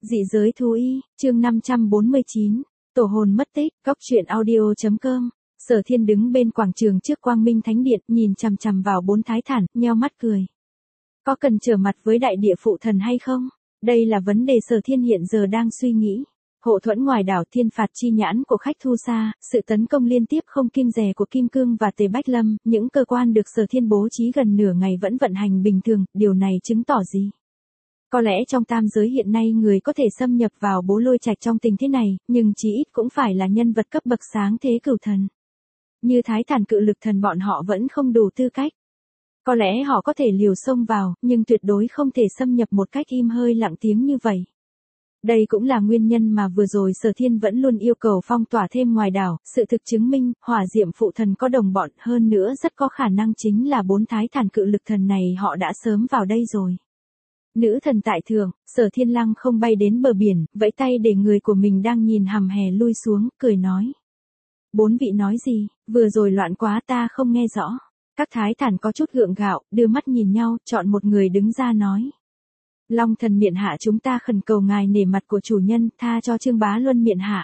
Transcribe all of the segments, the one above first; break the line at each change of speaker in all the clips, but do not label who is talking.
Dị giới thú y, chương 549, tổ hồn mất tích, góc truyện audio.com. Sở Thiên đứng bên quảng trường trước Quang Minh Thánh Điện, nhìn chằm chằm vào bốn thái thản, nheo mắt cười. Có cần trở mặt với đại địa phụ thần hay không? Đây là vấn đề Sở Thiên hiện giờ đang suy nghĩ. Hộ thuẫn ngoài đảo thiên phạt chi nhãn của khách Thu Sa, sự tấn công liên tiếp không kim dè của Kim Cương và Tề Bách Lâm, những cơ quan được Sở Thiên bố trí gần nửa ngày vẫn vận hành bình thường, điều này chứng tỏ gì? Có lẽ trong tam giới hiện nay người có thể xâm nhập vào Bố Lôi Trạch trong tình thế này, nhưng chí ít cũng phải là nhân vật cấp bậc sáng thế cửu thần. Như Thái Thản Cự Lực Thần bọn họ vẫn không đủ tư cách. Có lẽ họ có thể liều xông vào, nhưng tuyệt đối không thể xâm nhập một cách im hơi lặng tiếng như vậy. Đây cũng là nguyên nhân mà vừa rồi Sở Thiên vẫn luôn yêu cầu phong tỏa thêm ngoài đảo, sự thực chứng minh, Hỏa Diệm phụ thần có đồng bọn, hơn nữa rất có khả năng chính là bốn Thái Thản Cự Lực Thần này họ đã sớm vào đây rồi. Nữ thần tại thượng, Sở Thiên lăng không bay đến bờ biển, vẫy tay để người của mình đang nhìn hằm hè lui xuống, cười nói. Bốn vị nói gì, vừa rồi loạn quá ta không nghe rõ. Các thái thản có chút gượng gạo, đưa mắt nhìn nhau, chọn một người đứng ra nói. Long thần miện hạ chúng ta khẩn cầu ngài nể mặt của chủ nhân, tha cho Trương Bá Luân miện hạ.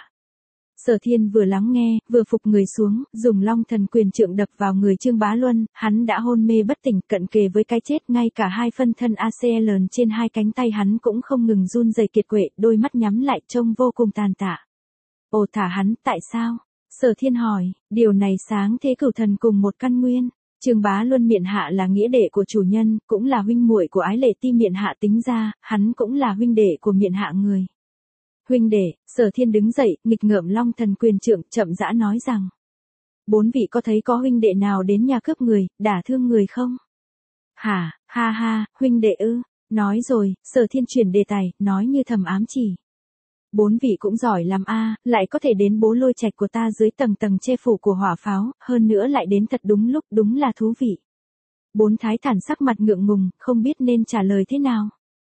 Sở Thiên vừa lắng nghe, vừa phục người xuống, dùng long thần quyền trượng đập vào người Trương Bá Luân, hắn đã hôn mê bất tỉnh, cận kề với cái chết, ngay cả hai phân thân ACL trên hai cánh tay hắn cũng không ngừng run rẩy kiệt quệ, đôi mắt nhắm lại trông vô cùng tàn tạ. Ồ, thả hắn, tại sao? Sở Thiên hỏi, điều này sáng thế cửu thần cùng một căn nguyên. Trương Bá Luân miện hạ là nghĩa đệ của chủ nhân, cũng là huynh muội của Ái Lệ Ti miện hạ, tính ra, hắn cũng là huynh đệ của miện hạ người. Huynh đệ, Sở Thiên đứng dậy, nghịch ngợm long thần quyền trượng, chậm rãi nói rằng. Bốn vị có thấy có huynh đệ nào đến nhà cướp người, đả thương người không? Hả, ha ha, huynh đệ ư, nói rồi, Sở Thiên chuyển đề tài, nói như thầm ám chỉ. Bốn vị cũng giỏi lắm a, lại có thể đến Bố Lôi Trạch của ta dưới tầng tầng che phủ của hỏa pháo, hơn nữa lại đến thật đúng lúc, đúng là thú vị. Bốn thái thản sắc mặt ngượng ngùng, không biết nên trả lời thế nào.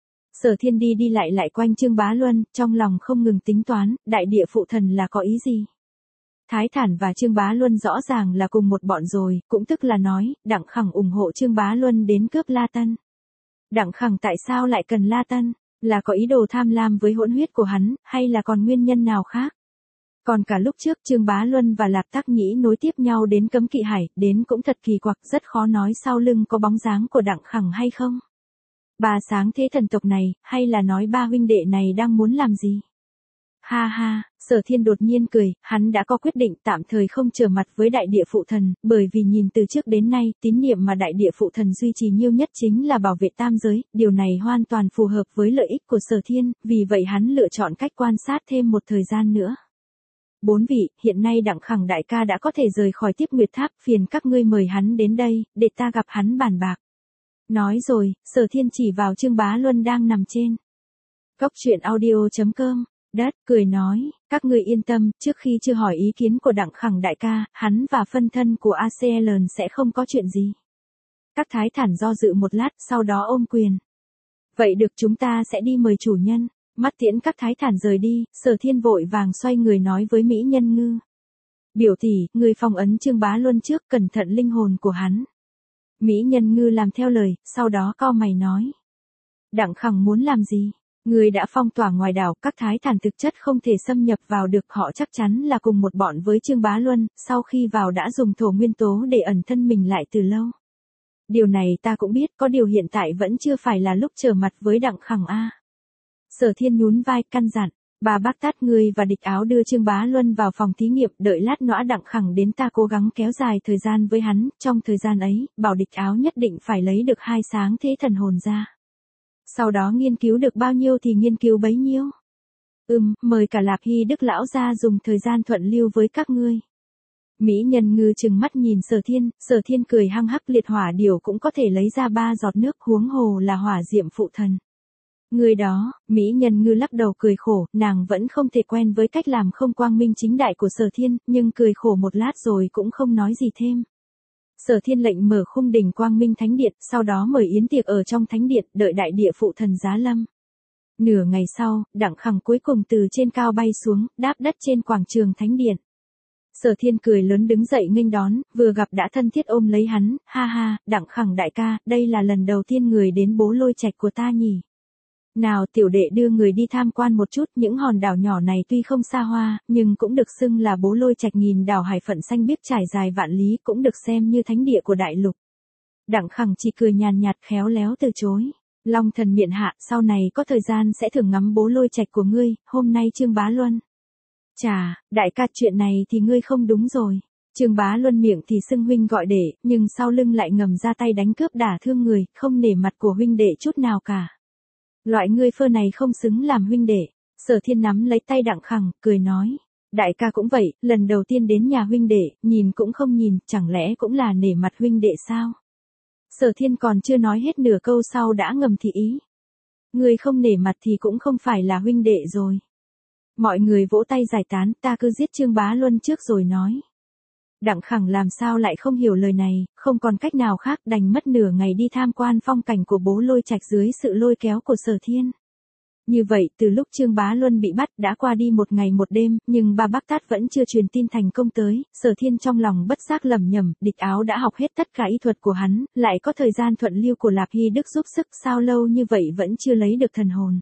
Sở Thiên đi lại quanh Trương Bá Luân, trong lòng không ngừng tính toán, đại địa phụ thần là có ý gì? Thái Thản và Trương Bá Luân rõ ràng là cùng một bọn rồi, cũng tức là nói, Đặng Khẳng ủng hộ Trương Bá Luân đến cướp La Tân. Đặng Khẳng tại sao lại cần La Tân? Là có ý đồ tham lam với hỗn huyết của hắn, hay là còn nguyên nhân nào khác? Còn cả lúc trước Trương Bá Luân và Lạc Tắc Nhĩ nối tiếp nhau đến Cấm Kỵ Hải, đến cũng thật kỳ quặc, rất khó nói sau lưng có bóng dáng của Đặng Khẳng hay không? Ba sáng thế thần tộc này, hay là nói ba huynh đệ này đang muốn làm gì? Ha ha, Sở Thiên đột nhiên cười, hắn đã có quyết định tạm thời không trở mặt với đại địa phụ thần, bởi vì nhìn từ trước đến nay, tín niệm mà đại địa phụ thần duy trì nhiều nhất chính là bảo vệ tam giới, điều này hoàn toàn phù hợp với lợi ích của Sở Thiên, vì vậy hắn lựa chọn cách quan sát thêm một thời gian nữa. Bốn vị, hiện nay Đặng Khẳng đại ca đã có thể rời khỏi Tiếp Nguyệt Tháp, phiền các ngươi mời hắn đến đây, để ta gặp hắn bàn bạc. Nói rồi, Sở Thiên chỉ vào Trương Bá Luân đang nằm trên góc truyện audio.com. Đất, cười nói, các ngươi yên tâm, trước khi chưa hỏi ý kiến của Đặng Khẳng đại ca, hắn và phân thân của ACL sẽ không có chuyện gì. Các thái thản do dự một lát, sau đó ôm quyền. Vậy được, chúng ta sẽ đi mời chủ nhân. Mắt tiễn các thái thản rời đi, Sở Thiên vội vàng xoay người nói với Mỹ Nhân Ngư. Biểu tỷ, người phong ấn Trương Bá Luân trước, cẩn thận linh hồn của hắn. Mỹ Nhân Ngư làm theo lời, sau đó cau mày nói. Đặng Khẳng muốn làm gì? Người đã phong tỏa ngoài đảo, các thái thản thực chất không thể xâm nhập vào được, họ chắc chắn là cùng một bọn với Trương Bá Luân, sau khi vào đã dùng thổ nguyên tố để ẩn thân mình lại từ lâu. Điều này ta cũng biết, có điều hiện tại vẫn chưa phải là lúc trở mặt với Đặng Khẳng a. Sở Thiên nhún vai, căn dặn, bà bác tát ngươi và Địch Áo đưa Trương Bá Luân vào phòng thí nghiệm, đợi lát nữa Đặng Khẳng đến ta cố gắng kéo dài thời gian với hắn, trong thời gian ấy, bảo Địch Áo nhất định phải lấy được hai sáng thế thần hồn ra. Sau đó nghiên cứu được bao nhiêu thì nghiên cứu bấy nhiêu. Mời cả Lạp Hy Đức lão ra dùng thời gian thuận lưu với các ngươi. Mỹ Nhân Ngư trừng mắt nhìn Sở Thiên cười hăng hắc, liệt hỏa điểu cũng có thể lấy ra 3 giọt nước, huống hồ là Hỏa Diệm phụ thần. Người đó, Mỹ Nhân Ngư lắc đầu cười khổ, nàng vẫn không thể quen với cách làm không quang minh chính đại của Sở Thiên, nhưng cười khổ một lát rồi cũng không nói gì thêm. Sở Thiên lệnh mở khung đỉnh Quang Minh Thánh Điện, sau đó mời yến tiệc ở trong Thánh Điện, đợi đại địa phụ thần giá lâm. Nửa ngày sau, Đặng Khẳng cuối cùng từ trên cao bay xuống, đáp đất trên quảng trường Thánh Điện. Sở Thiên cười lớn đứng dậy nghênh đón, vừa gặp đã thân thiết ôm lấy hắn, ha ha, Đặng Khẳng đại ca, đây là lần đầu tiên người đến Bố Lôi Trạch của ta nhỉ. Nào tiểu đệ đưa người đi tham quan một chút, những hòn đảo nhỏ này tuy không xa hoa, nhưng cũng được xưng là bố lôi trạch nghìn đảo hải phận xanh biếc trải dài vạn lý, cũng được xem như thánh địa của đại lục. Đặng Khẳng chỉ cười nhàn nhạt khéo léo từ chối. Long thần miện hạ, sau này có thời gian sẽ thưởng ngắm bố lôi trạch của ngươi, hôm nay Trương Bá Luân. Chà, đại ca chuyện này thì ngươi không đúng rồi. Trương Bá Luân miệng thì xưng huynh gọi đệ, nhưng sau lưng lại ngầm ra tay đánh cướp đả thương người, không nể mặt của huynh đệ chút nào cả. Loại ngươi phơ này không xứng làm huynh đệ. Sở Thiên nắm lấy tay Đặng Khẳng, cười nói. Đại ca cũng vậy, lần đầu tiên đến nhà huynh đệ, nhìn cũng không nhìn, chẳng lẽ cũng là nể mặt huynh đệ sao? Sở Thiên còn chưa nói hết nửa câu sau đã ngầm thị ý. Ngươi không nể mặt thì cũng không phải là huynh đệ rồi. Mọi người vỗ tay giải tán, ta cứ giết Trương Bá Luân trước rồi nói. Đặng Khẳng làm sao lại không hiểu lời này, không còn cách nào khác đành mất nửa ngày đi tham quan phong cảnh của bố lôi trạch dưới sự lôi kéo của Sở Thiên. Như vậy, từ lúc Trương Bá Luân bị bắt đã qua đi một ngày một đêm, nhưng ba Bác Tát vẫn chưa truyền tin thành công tới, Sở Thiên trong lòng bất giác lẩm nhẩm, Địch Áo đã học hết tất cả y thuật của hắn, lại có thời gian thuận lưu của Lạp Hy Đức giúp sức, sao lâu như vậy vẫn chưa lấy được thần hồn.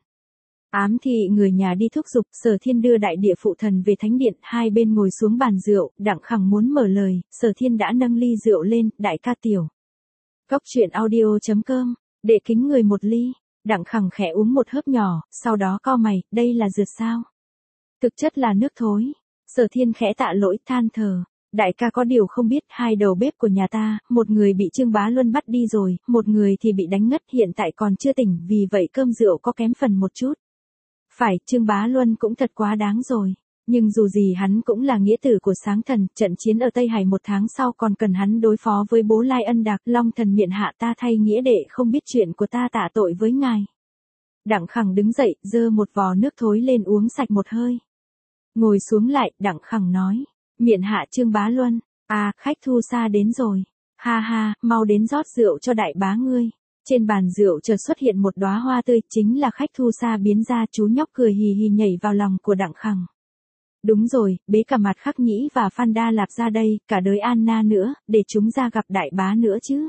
Ám thị người nhà đi thúc giục, Sở Thiên đưa đại địa phụ thần về thánh điện, hai bên ngồi xuống bàn rượu, Đặng Khẳng muốn mở lời, Sở Thiên đã nâng ly rượu lên, đại ca tiểu. Cốc truyện audio.com, đệ kính người một ly. Đặng Khẳng khẽ uống một hớp nhỏ, sau đó cau mày, đây là dược sao? Thực chất là nước thối. Sở Thiên khẽ tạ lỗi, than thở. Đại ca có điều không biết, hai đầu bếp của nhà ta, một người bị Trương Bá Luân bắt đi rồi, một người thì bị đánh ngất, hiện tại còn chưa tỉnh, vì vậy cơm rượu có kém phần một chút. Phải, Trương Bá Luân cũng thật quá đáng rồi. Nhưng dù gì hắn cũng là nghĩa tử của sáng thần, trận chiến ở Tây Hải một tháng sau còn cần hắn đối phó với bố Lai Ân Đạc, Long thần miện hạ, ta thay nghĩa đệ không biết chuyện của ta tạ tội với ngài. Đặng Khẳng đứng dậy, giơ một vò nước thối lên uống sạch một hơi. Ngồi xuống lại, Đặng Khẳng nói, miện hạ Trương Bá Luân, à, khách thu xa đến rồi. Ha ha, mau đến rót rượu cho đại bá ngươi. Trên bàn rượu chợt xuất hiện một đóa hoa tươi, chính là khách thu xa biến ra, chú nhóc cười hì hì nhảy vào lòng của Đặng Khẳng. Đúng rồi, bế cả Mặt Khắc Nhĩ và Phan Đa Lạp ra đây, cả đới Anna nữa, để chúng ra gặp đại bá nữa chứ.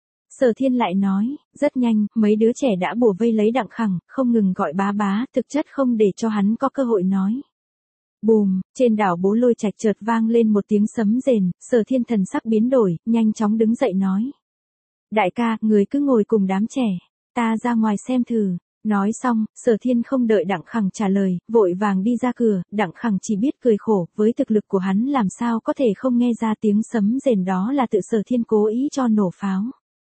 Sở Thiên lại nói, rất nhanh, mấy đứa trẻ đã bủa vây lấy Đặng Khẳng, không ngừng gọi bá bá, thực chất không để cho hắn có cơ hội nói. Bùm, trên đảo bố lôi trạch chợt vang lên một tiếng sấm rền, Sở Thiên thần sắc biến đổi, nhanh chóng đứng dậy nói. Đại ca, người cứ ngồi cùng đám trẻ, ta ra ngoài xem thử. Nói xong, Sở Thiên không đợi Đặng Khẳng trả lời, vội vàng đi ra cửa, Đặng Khẳng chỉ biết cười khổ, với thực lực của hắn làm sao có thể không nghe ra tiếng sấm rền đó là tự Sở Thiên cố ý cho nổ pháo.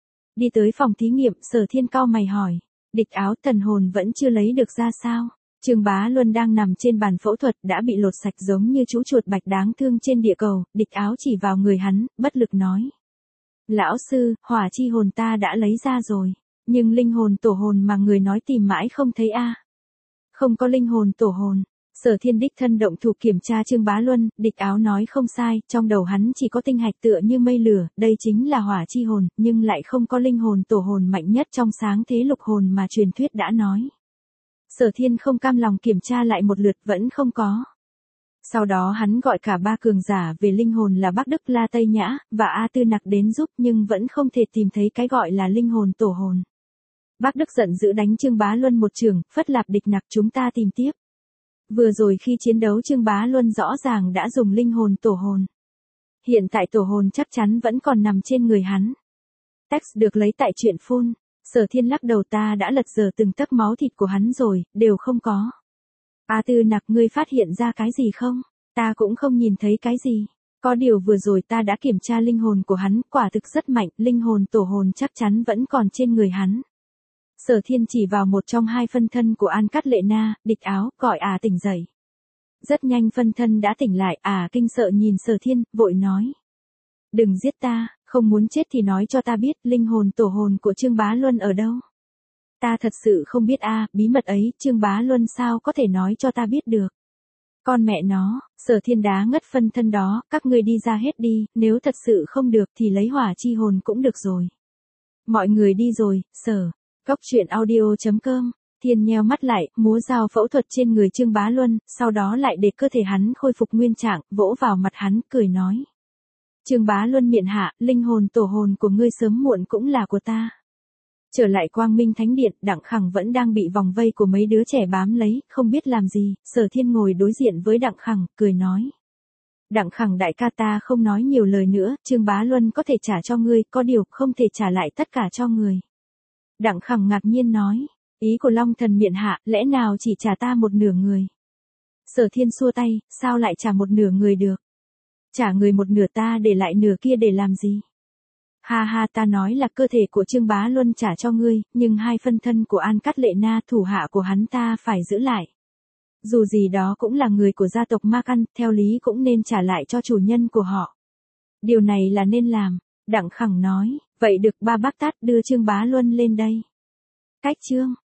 Đi tới phòng thí nghiệm, Sở Thiên cau mày hỏi, Địch Áo thần hồn vẫn chưa lấy được ra sao? Trương Bá Luân đang nằm trên bàn phẫu thuật đã bị lột sạch giống như chú chuột bạch đáng thương trên địa cầu, Địch Áo chỉ vào người hắn, bất lực nói. Lão sư, hỏa chi hồn ta đã lấy ra rồi. Nhưng linh hồn tổ hồn mà người nói tìm mãi không thấy a. Không có linh hồn tổ hồn. Sở Thiên đích thân động thủ kiểm tra Trương Bá Luân, Địch Áo nói không sai, trong đầu hắn chỉ có tinh hạch tựa như mây lửa, đây chính là hỏa chi hồn, nhưng lại không có linh hồn tổ hồn mạnh nhất trong sáng thế lục hồn mà truyền thuyết đã nói. Sở Thiên không cam lòng kiểm tra lại một lượt vẫn không có. Sau đó hắn gọi cả ba cường giả về linh hồn là Bắc Đức La Tây Nhã, và A Tư Nặc đến giúp nhưng vẫn không thể tìm thấy cái gọi là linh hồn tổ hồn. Bác Đức giận dữ đánh Trương Bá Luân một chưởng, phất Lạp Địch Nặc chúng ta tìm tiếp. Vừa rồi khi chiến đấu Trương Bá Luân rõ ràng đã dùng linh hồn tổ hồn. Hiện tại tổ hồn chắc chắn vẫn còn nằm trên người hắn. Text được lấy tại truyện phun. Sở Thiên lắc đầu ta đã lật dở từng tấc máu thịt của hắn rồi, đều không có. A Tư Nặc ngươi phát hiện ra cái gì không? Ta cũng không nhìn thấy cái gì. Có điều vừa rồi ta đã kiểm tra linh hồn của hắn, quả thực rất mạnh, linh hồn tổ hồn chắc chắn vẫn còn trên người hắn. Sở Thiên chỉ vào một trong hai phân thân của An Cát Lệ Na, Địch Áo, gọi tỉnh dậy. Rất nhanh phân thân đã tỉnh lại, kinh sợ nhìn Sở Thiên, vội nói. Đừng giết ta, không muốn chết thì nói cho ta biết, linh hồn tổ hồn của Trương Bá Luân ở đâu. Ta thật sự không biết bí mật ấy, Trương Bá Luân sao có thể nói cho ta biết được. Con mẹ nó, Sở Thiên đá ngất phân thân đó, các ngươi đi ra hết đi, nếu thật sự không được thì lấy hỏa chi hồn cũng được rồi. Mọi người đi rồi, Sở. Cốc truyện audio.com, Thiên nheo mắt lại, múa dao phẫu thuật trên người Trương Bá Luân, sau đó lại để cơ thể hắn khôi phục nguyên trạng, vỗ vào mặt hắn, cười nói. Trương Bá Luân miện hạ, linh hồn tổ hồn của ngươi sớm muộn cũng là của ta. Trở lại Quang Minh Thánh Điện, Đặng Khẳng vẫn đang bị vòng vây của mấy đứa trẻ bám lấy, không biết làm gì. Sở Thiên ngồi đối diện với Đặng Khẳng, cười nói. Đặng Khẳng đại ca, ta không nói nhiều lời nữa, Trương Bá Luân có thể trả cho ngươi, có điều không thể trả lại tất cả cho người. Đặng Khẳng ngạc nhiên nói, ý của Long Thần miện hạ, lẽ nào chỉ trả ta một nửa người? Sở Thiên xua tay, sao lại trả một nửa người được? Trả người một nửa, ta để lại nửa kia để làm gì? Ha ha, ta nói là cơ thể của Trương Bá Luân trả cho ngươi, nhưng 2 phân thân của An Cát Lệ Na, thủ hạ của hắn, ta phải giữ lại. Dù gì đó cũng là người của gia tộc Ma Căn, theo lý cũng nên trả lại cho chủ nhân của họ. Điều này là nên làm. Đặng Khẳng nói, vậy được, ba bác tát đưa Trương Bá Luân lên đây. Cách chương